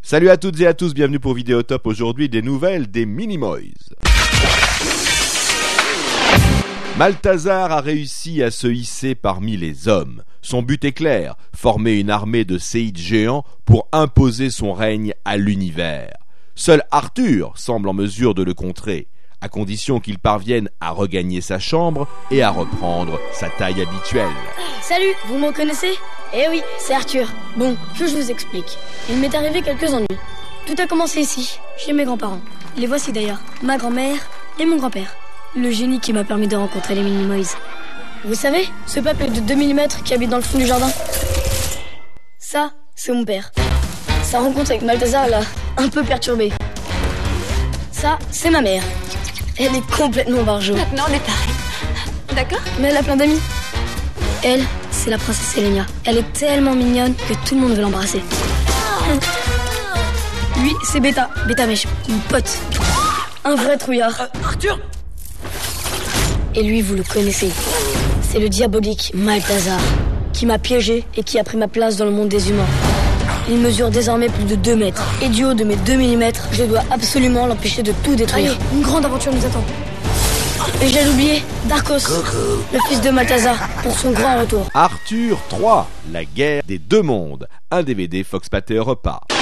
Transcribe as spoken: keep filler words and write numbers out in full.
Salut à toutes et à tous, bienvenue pour Vidéotop. Aujourd'hui, des nouvelles des Minimoys. Malthazar a réussi à se hisser parmi les hommes. Son but est clair, former une armée de séides géants pour imposer son règne à l'univers. Seul Arthur semble en mesure de le contrer, à condition qu'il parvienne à regagner sa chambre et à reprendre sa taille habituelle. Salut, vous me reconnaissez ? Eh oui, c'est Arthur. Bon, que je vous explique. Il m'est arrivé quelques ennuis. Tout a commencé ici, chez mes grands-parents. Les voici d'ailleurs, ma grand-mère et mon grand-père. Le génie qui m'a permis de rencontrer les Minimoys. Vous savez, ce peuple de deux millimètres qui habite dans le fond du jardin. Ça, c'est mon père. Sa rencontre avec Malthazar l'a un peu perturbé. Ça, c'est ma mère. Elle est complètement barjo. Maintenant, on est pareil. D'accord ? Mais elle a plein d'amis. Elle, c'est la princesse Elenia. Elle est tellement mignonne que tout le monde veut l'embrasser. Lui, c'est Beta. Beta Mèche, mon pote. Un vrai trouillard. Euh, Arthur ! Et lui, vous le connaissez. C'est le diabolique Malthazar, qui m'a piégé et qui a pris ma place dans le monde des humains. Il mesure désormais plus de deux mètres. Et du haut de mes deux millimètres, je dois absolument l'empêcher de tout détruire. Allez, une grande aventure nous attend. Et j'ai oublié Darkos, Coucou. Le fils de Malthazar, pour son grand retour. Arthur trois, la guerre des deux mondes. Un D V D Fox Pathé Repas.